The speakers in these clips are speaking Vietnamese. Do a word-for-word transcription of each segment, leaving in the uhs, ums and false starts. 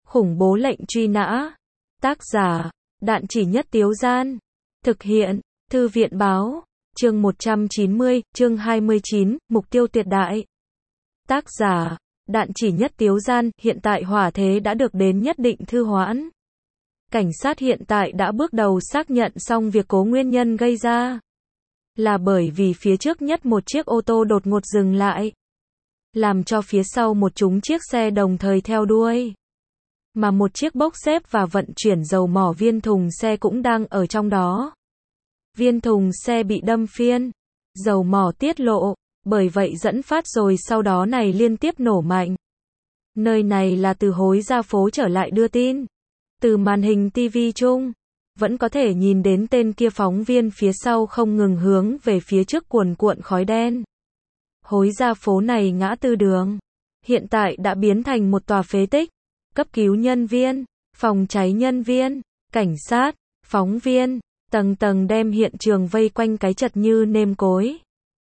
Khủng bố lệnh truy nã. Tác giả, Đạn Chỉ Nhất Tiếu Gian. Thực hiện, Thư viện Báo. Chương một trăm chín mươi, chương hai mươi chín, Mục tiêu tuyệt đại. Tác giả, Đạn Chỉ Nhất Tiếu Gian. Hiện tại hỏa thế đã được đến nhất định thư hoãn. Cảnh sát hiện tại đã bước đầu xác nhận xong việc cố nguyên nhân gây ra là bởi vì phía trước nhất một chiếc ô tô đột ngột dừng lại, làm cho phía sau một chúng chiếc xe đồng thời theo đuôi. Mà một chiếc bốc xếp và vận chuyển dầu mỏ viên thùng xe cũng đang ở trong đó. Viên thùng xe bị đâm phiên, dầu mỏ tiết lộ, bởi vậy dẫn phát rồi sau đó này liên tiếp nổ mạnh. Nơi này là từ hối ra phố trở lại đưa tin. Từ màn hình ti vi chung, vẫn có thể nhìn đến tên kia phóng viên phía sau không ngừng hướng về phía trước cuồn cuộn khói đen. Hối ra phố này ngã tư đường, hiện tại đã biến thành một tòa phế tích. Cấp cứu nhân viên, phòng cháy nhân viên, cảnh sát, phóng viên, tầng tầng đem hiện trường vây quanh cái chật như nêm cối.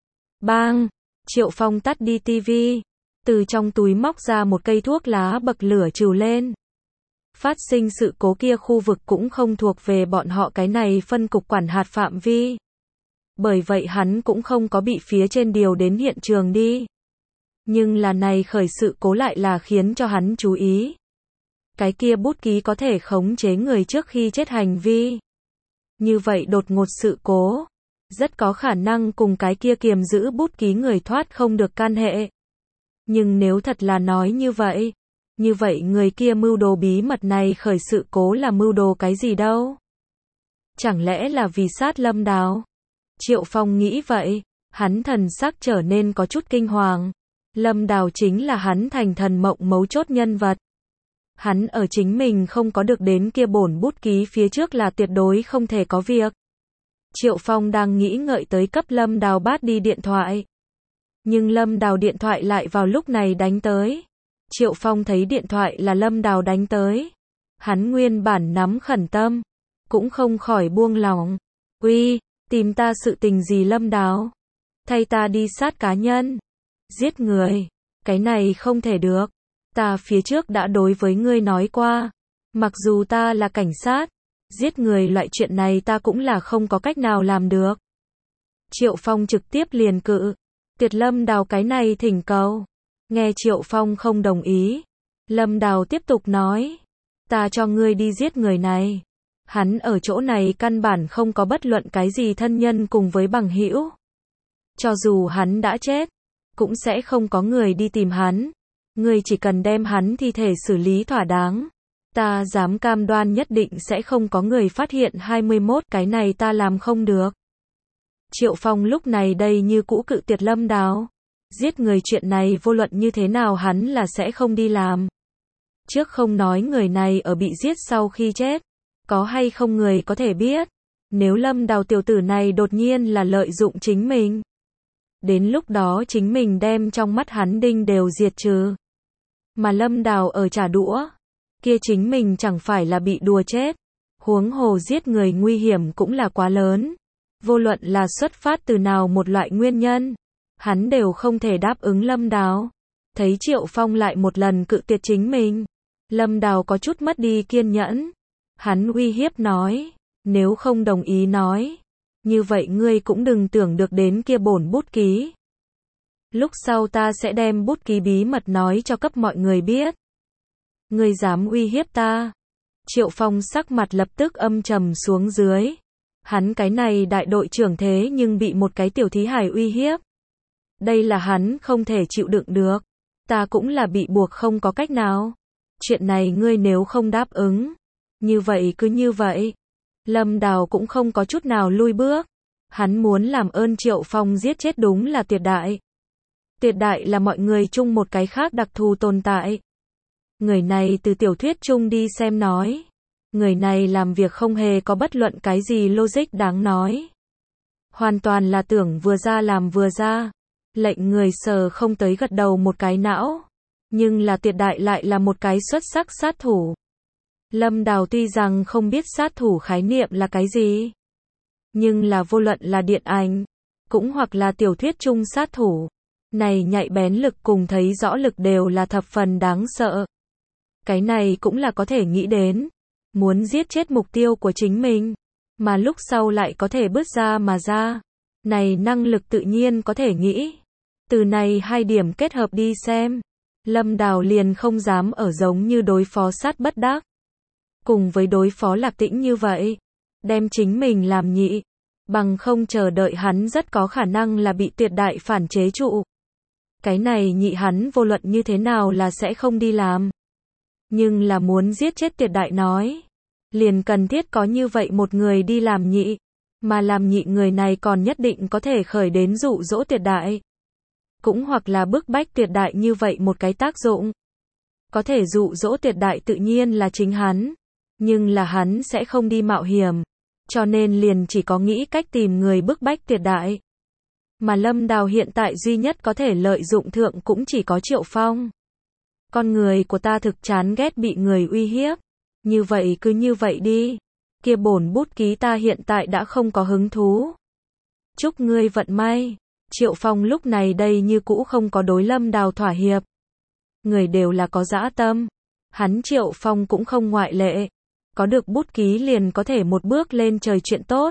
Bang! Triệu Phong tắt đi tivi, từ trong túi móc ra một cây thuốc lá bậc lửa trừ lên. Phát sinh sự cố kia khu vực cũng không thuộc về bọn họ cái này phân cục quản hạt phạm vi. Bởi vậy hắn cũng không có bị phía trên điều đến hiện trường đi. Nhưng là này khởi sự cố lại là khiến cho hắn chú ý. Cái kia bút ký có thể khống chế người trước khi chết hành vi. Như vậy đột ngột sự cố, rất có khả năng cùng cái kia kiềm giữ bút ký người thoát không được can hệ. Nhưng nếu thật là nói như vậy, như vậy người kia mưu đồ bí mật này khởi sự cố là mưu đồ cái gì đâu? Chẳng lẽ là vì sát Lâm Đào? Triệu Phong nghĩ vậy, hắn thần sắc trở nên có chút kinh hoàng. Lâm Đào chính là hắn thành thần mộng mấu chốt nhân vật. Hắn ở chính mình không có được đến kia bổn bút ký phía trước là tuyệt đối không thể có việc. Triệu Phong đang nghĩ ngợi tới cấp Lâm Đào bắt đi điện thoại. Nhưng Lâm Đào điện thoại lại vào lúc này đánh tới. Triệu Phong thấy điện thoại là Lâm Đào đánh tới. Hắn nguyên bản nắm khẩn tâm, cũng không khỏi buông lòng. Uy, tìm ta sự tình gì Lâm Đào? Thay ta đi sát cá nhân, giết người, cái này không thể được. Ta phía trước đã đối với ngươi nói qua, mặc dù ta là cảnh sát, giết người loại chuyện này ta cũng là không có cách nào làm được. Triệu Phong trực tiếp liền cự, tuyệt Lâm Đào cái này thỉnh cầu. Nghe Triệu Phong không đồng ý, Lâm Đào tiếp tục nói, ta cho ngươi đi giết người này. Hắn ở chỗ này căn bản không có bất luận cái gì thân nhân cùng với bằng hữu. Cho dù hắn đã chết, cũng sẽ không có người đi tìm hắn. Ngươi chỉ cần đem hắn thi thể xử lý thỏa đáng. Ta dám cam đoan nhất định sẽ không có người phát hiện hai mươi mốt cái này ta làm không được. Triệu Phong lúc này đây như cũ cự tuyệt Lâm Đào. Giết người chuyện này vô luận như thế nào hắn là sẽ không đi làm. Trước không nói người này ở bị giết sau khi chết, có hay không người có thể biết. Nếu Lâm Đào tiểu tử này đột nhiên là lợi dụng chính mình, đến lúc đó chính mình đem trong mắt hắn đinh đều diệt trừ. Mà Lâm Đào ở trả đũa, kia chính mình chẳng phải là bị đùa chết. Huống hồ giết người nguy hiểm cũng là quá lớn. Vô luận là xuất phát từ nào một loại nguyên nhân, hắn đều không thể đáp ứng Lâm Đào. Thấy Triệu Phong lại một lần cự tuyệt chính mình, Lâm Đào có chút mất đi kiên nhẫn. Hắn uy hiếp nói, nếu không đồng ý nói, như vậy ngươi cũng đừng tưởng được đến kia bổn bút ký. Lúc sau ta sẽ đem bút ký bí mật nói cho cấp mọi người biết. Ngươi dám uy hiếp ta? Triệu Phong sắc mặt lập tức âm trầm xuống dưới. Hắn cái này đại đội trưởng thế nhưng bị một cái tiểu thí hài uy hiếp. Đây là hắn không thể chịu đựng được. Ta cũng là bị buộc không có cách nào. Chuyện này ngươi nếu không đáp ứng, như vậy cứ như vậy. Lâm Đào cũng không có chút nào lui bước. Hắn muốn làm ơn Triệu Phong giết chết đúng là tuyệt đại. Tuyệt đại là mọi người chung một cái khác đặc thù tồn tại. Người này từ tiểu thuyết chung đi xem nói. Người này làm việc không hề có bất luận cái gì logic đáng nói. Hoàn toàn là tưởng vừa ra làm vừa ra. Lệnh người sờ không tới gật đầu một cái não. Nhưng là tuyệt đại lại là một cái xuất sắc sát thủ. Lâm Đào tuy rằng không biết sát thủ khái niệm là cái gì, nhưng là vô luận là điện ảnh, cũng hoặc là tiểu thuyết chung sát thủ, này nhạy bén lực cùng thấy rõ lực đều là thập phần đáng sợ. Cái này cũng là có thể nghĩ đến. Muốn giết chết mục tiêu của chính mình, mà lúc sau lại có thể bứt ra mà ra. Này năng lực tự nhiên có thể nghĩ. Từ này hai điểm kết hợp đi xem. Lâm Đào liền không dám ở giống như đối phó Sát Bất Đắc. Cùng với đối phó Lạc Tĩnh như vậy. Đem chính mình làm nhị. Bằng không chờ đợi hắn rất có khả năng là bị tuyệt đại phản chế trụ. Cái này nhị hắn vô luận như thế nào là sẽ không đi làm. Nhưng là muốn giết chết tuyệt đại nói. Liền cần thiết có như vậy một người đi làm nhị. Mà làm nhị người này còn nhất định có thể khởi đến dụ dỗ tuyệt đại. Cũng hoặc là bức bách tuyệt đại như vậy một cái tác dụng. Có thể dụ dỗ tuyệt đại tự nhiên là chính hắn. Nhưng là hắn sẽ không đi mạo hiểm. Cho nên liền chỉ có nghĩ cách tìm người bức bách tuyệt đại. Mà Lâm Đào hiện tại duy nhất có thể lợi dụng thượng cũng chỉ có Triệu Phong. Con người của ta thực chán ghét bị người uy hiếp. Như vậy cứ như vậy đi. Kia bổn bút ký ta hiện tại đã không có hứng thú. Chúc ngươi vận may. Triệu Phong lúc này đây như cũ không có đối Lâm Đào thỏa hiệp. Người đều là có dã tâm. Hắn Triệu Phong cũng không ngoại lệ. Có được bút ký liền có thể một bước lên trời chuyện tốt.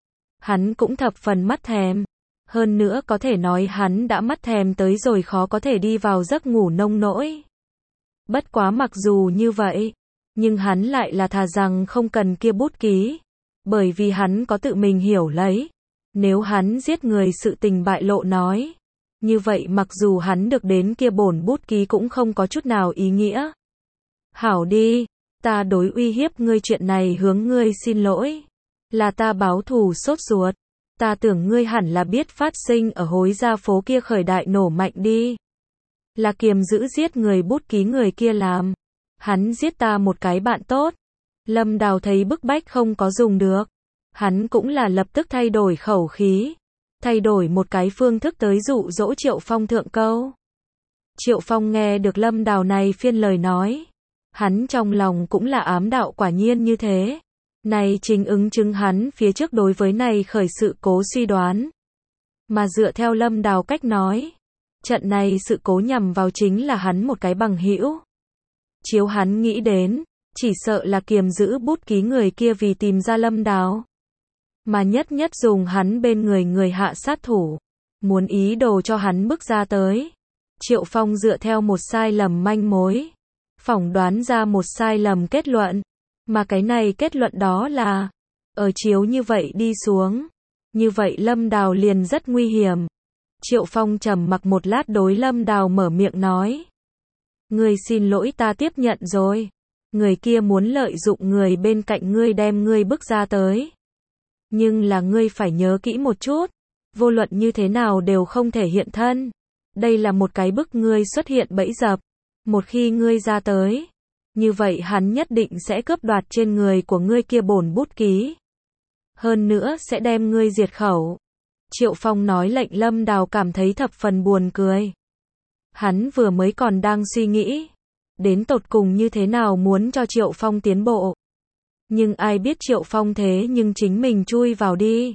Hắn cũng thập phần mắt thèm. Hơn nữa có thể nói hắn đã mắt thèm tới rồi khó có thể đi vào giấc ngủ nông nỗi. Bất quá mặc dù như vậy, nhưng hắn lại là thà rằng không cần kia bút ký. Bởi vì hắn có tự mình hiểu lấy. Nếu hắn giết người sự tình bại lộ nói. Như vậy mặc dù hắn được đến kia bổn bút ký cũng không có chút nào ý nghĩa. Hảo đi, ta đối uy hiếp ngươi chuyện này hướng ngươi xin lỗi. Là ta báo thù sốt ruột. Ta tưởng ngươi hẳn là biết phát sinh ở hối gia phố kia khởi đại nổ mạnh đi. Là Kiềm Giữ giết người bút ký người kia làm. Hắn giết ta một cái bạn tốt. Lâm Đào thấy bức bách không có dùng được. Hắn cũng là lập tức thay đổi khẩu khí. Thay đổi một cái phương thức tới dụ dỗ Triệu Phong thượng câu. Triệu Phong nghe được Lâm Đào này phiên lời nói. Hắn trong lòng cũng là ám đạo quả nhiên như thế. Này chính ứng chứng hắn phía trước đối với này khởi sự cố suy đoán. Mà dựa theo Lâm Đào cách nói. Trận này sự cố nhằm vào chính là hắn một cái bằng hữu. Chiếu hắn nghĩ đến. Chỉ sợ là Kiềm Giữ bút ký người kia vì tìm ra Lâm Đào. Mà nhất nhất dùng hắn bên người người hạ sát thủ. Muốn ý đồ cho hắn bước ra tới. Triệu Phong dựa theo một sai lầm manh mối. Phỏng đoán ra một sai lầm kết luận. Mà cái này kết luận đó là. Ở chiếu như vậy đi xuống. Như vậy Lâm Đào liền rất nguy hiểm. Triệu Phong trầm mặc một lát đối Lâm Đào mở miệng nói. Ngươi xin lỗi ta tiếp nhận rồi. Người kia muốn lợi dụng người bên cạnh ngươi đem ngươi bước ra tới. Nhưng là ngươi phải nhớ kỹ một chút. Vô luận như thế nào đều không thể hiện thân. Đây là một cái bức ngươi xuất hiện bẫy dập. Một khi ngươi ra tới. Như vậy hắn nhất định sẽ cướp đoạt trên người của ngươi kia bổn bút ký. Hơn nữa sẽ đem ngươi diệt khẩu. Triệu Phong nói lệnh Lâm Đào cảm thấy thập phần buồn cười. Hắn vừa mới còn đang suy nghĩ. Đến tột cùng như thế nào muốn cho Triệu Phong tiến bộ. Nhưng ai biết Triệu Phong thế nhưng chính mình chui vào đi.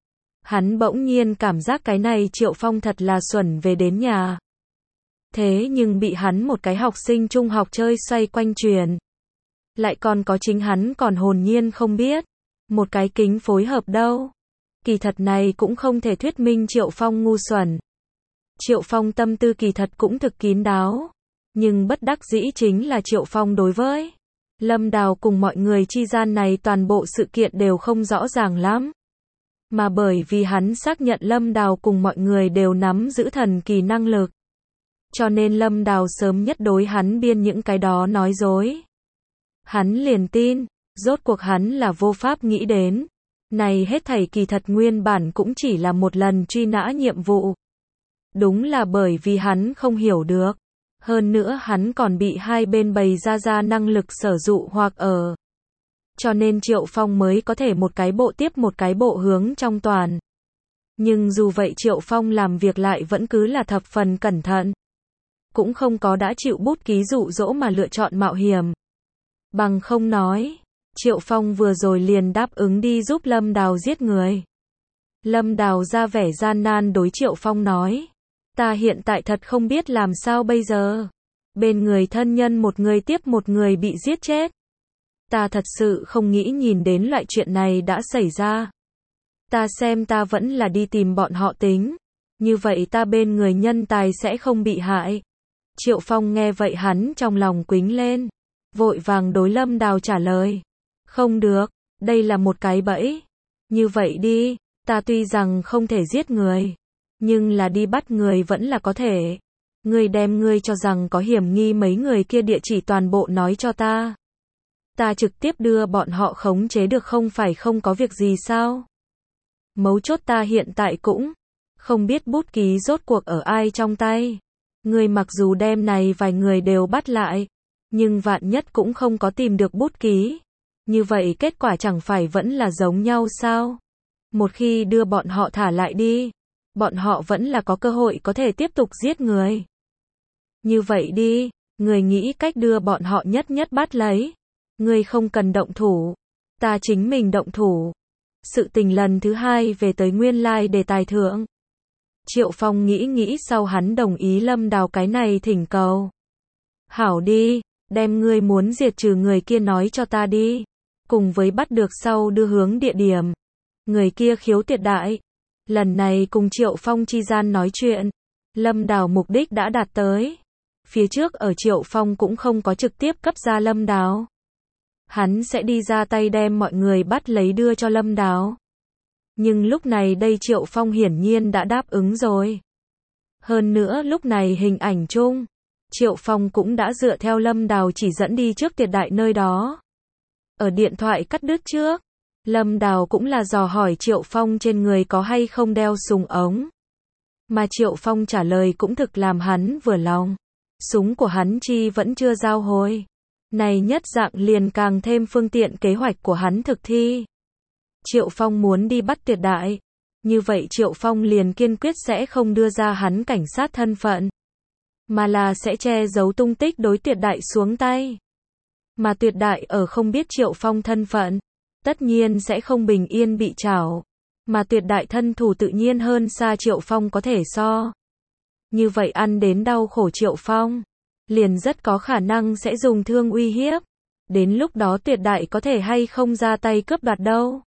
Hắn bỗng nhiên cảm giác cái này Triệu Phong thật là xuẩn về đến nhà. Thế nhưng bị hắn một cái học sinh trung học chơi xoay quanh truyền. Lại còn có chính hắn còn hồn nhiên không biết. Một cái kính phối hợp đâu. Kỳ thật này cũng không thể thuyết minh Triệu Phong ngu xuẩn. Triệu Phong tâm tư kỳ thật cũng thực kín đáo. Nhưng bất đắc dĩ chính là Triệu Phong đối với Lâm Đào cùng mọi người chi gian này toàn bộ sự kiện đều không rõ ràng lắm. Mà bởi vì hắn xác nhận Lâm Đào cùng mọi người đều nắm giữ thần kỳ năng lực. Cho nên Lâm Đào sớm nhất đối hắn biên những cái đó nói dối. Hắn liền tin, rốt cuộc hắn là vô pháp nghĩ đến. Này hết thảy kỳ thật nguyên bản cũng chỉ là một lần truy nã nhiệm vụ. Đúng là bởi vì hắn không hiểu được. Hơn nữa hắn còn bị hai bên bày ra ra năng lực sở dụ hoặc ở. Cho nên Triệu Phong mới có thể một cái bộ tiếp một cái bộ hướng trong toàn. Nhưng dù vậy Triệu Phong làm việc lại vẫn cứ là thập phần cẩn thận. Cũng không có đã chịu bút ký dụ dỗ mà lựa chọn mạo hiểm. Bằng không nói, Triệu Phong vừa rồi liền đáp ứng đi giúp Lâm Đào giết người. Lâm Đào ra vẻ gian nan đối Triệu Phong nói. Ta hiện tại thật không biết làm sao bây giờ. Bên người thân nhân một người tiếp một người bị giết chết. Ta thật sự không nghĩ nhìn đến loại chuyện này đã xảy ra. Ta xem ta vẫn là đi tìm bọn họ tính. Như vậy ta bên người nhân tài sẽ không bị hại. Triệu Phong nghe vậy hắn trong lòng quính lên. Vội vàng đối Lâm Đào trả lời. Không được, đây là một cái bẫy. Như vậy đi, ta tuy rằng không thể giết người. Nhưng là đi bắt người vẫn là có thể. Ngươi đem ngươi cho rằng có hiểm nghi mấy người kia địa chỉ toàn bộ nói cho ta. Ta trực tiếp đưa bọn họ khống chế được không phải không có việc gì sao? Mấu chốt ta hiện tại cũng không biết bút ký rốt cuộc ở ai trong tay. Ngươi mặc dù đem này vài người đều bắt lại, nhưng vạn nhất cũng không có tìm được bút ký. Như vậy kết quả chẳng phải vẫn là giống nhau sao? Một khi đưa bọn họ thả lại đi, bọn họ vẫn là có cơ hội có thể tiếp tục giết người. Như vậy đi, người nghĩ cách đưa bọn họ nhất nhất bắt lấy. Ngươi không cần động thủ, ta chính mình động thủ. Sự tình lần thứ hai về tới nguyên lai đề tài thượng. Triệu Phong nghĩ nghĩ sau hắn đồng ý Lâm Đào cái này thỉnh cầu. Hảo đi, đem ngươi muốn diệt trừ người kia nói cho ta đi. Cùng với bắt được sau đưa hướng địa điểm. Người kia khiếu tuyệt đại. Lần này cùng Triệu Phong chi gian nói chuyện. Lâm Đào mục đích đã đạt tới. Phía trước ở Triệu Phong cũng không có trực tiếp cấp ra Lâm Đào. Hắn sẽ đi ra tay đem mọi người bắt lấy đưa cho Lâm Đào. Nhưng lúc này đây Triệu Phong hiển nhiên đã đáp ứng rồi. Hơn nữa lúc này hình ảnh chung, Triệu Phong cũng đã dựa theo Lâm Đào chỉ dẫn đi trước Tiệt Đại nơi đó. Ở điện thoại cắt đứt trước, Lâm Đào cũng là dò hỏi Triệu Phong trên người có hay không đeo súng ống. Mà Triệu Phong trả lời cũng thực làm hắn vừa lòng. Súng của hắn chi vẫn chưa giao hồi. Này nhất dạng liền càng thêm phương tiện kế hoạch của hắn thực thi. Triệu Phong muốn đi bắt Tiệt Đại. Như vậy Triệu Phong liền kiên quyết sẽ không đưa ra hắn cảnh sát thân phận. Mà là sẽ che giấu tung tích đối Tiệt Đại xuống tay. Mà Tiệt Đại ở không biết Triệu Phong thân phận. Tất nhiên sẽ không bình yên bị trảo. Mà Tiệt Đại thân thủ tự nhiên hơn xa Triệu Phong có thể so. Như vậy ăn đến đau khổ Triệu Phong. Liền rất có khả năng sẽ dùng thương uy hiếp. Đến lúc đó Tiệt Đại có thể hay không ra tay cướp đoạt đâu.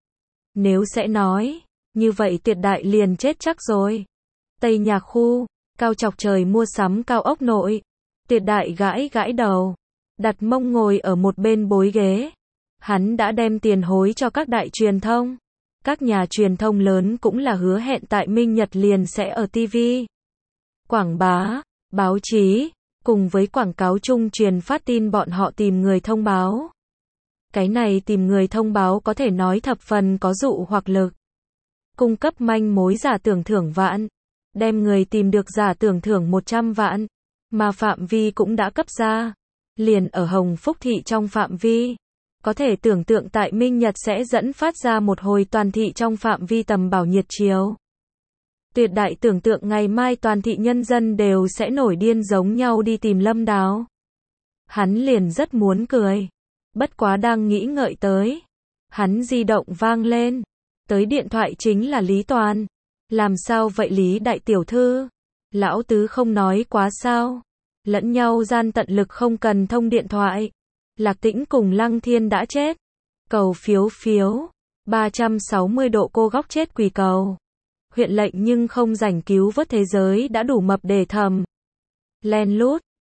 Nếu sẽ nói, như vậy Tiệt Đại liền chết chắc rồi. Tây Nhạc khu, cao chọc trời mua sắm cao ốc nội. Tiệt Đại gãi gãi đầu, đặt mông ngồi ở một bên bối ghế. Hắn đã đem tiền hối cho các đại truyền thông. Các nhà truyền thông lớn cũng là hứa hẹn tại Minh Nhật liền sẽ ở ti vi, quảng bá, báo chí, cùng với quảng cáo chung truyền phát tin bọn họ tìm người thông báo. Cái này tìm người thông báo có thể nói thập phần có dụ hoặc lực. Cung cấp manh mối giả tưởng thưởng vạn. Đem người tìm được giả tưởng thưởng một trăm vạn. Mà phạm vi cũng đã cấp ra. Liền ở Hồng Phúc thị trong phạm vi. Có thể tưởng tượng tại Minh Nhật sẽ dẫn phát ra một hồi toàn thị trong phạm vi tầm bảo nhiệt chiếu. Tuyệt Đại tưởng tượng ngày mai toàn thị nhân dân đều sẽ nổi điên giống nhau đi tìm Lâm Đào. Hắn liền rất muốn cười. Bất quá đang nghĩ ngợi tới. Hắn di động vang lên. Tới điện thoại chính là Lý Toàn. Làm sao vậy Lý đại tiểu thư? Lão tứ không nói quá sao? Lẫn nhau gian tận lực không cần thông điện thoại. Lạc Tĩnh cùng Lăng Thiên đã chết. Cầu phiếu phiếu. ba trăm sáu mươi độ cô góc chết quỳ cầu. Huyện lệnh nhưng không rảnh cứu vớt thế giới đã đủ mập để thầm. Len lút.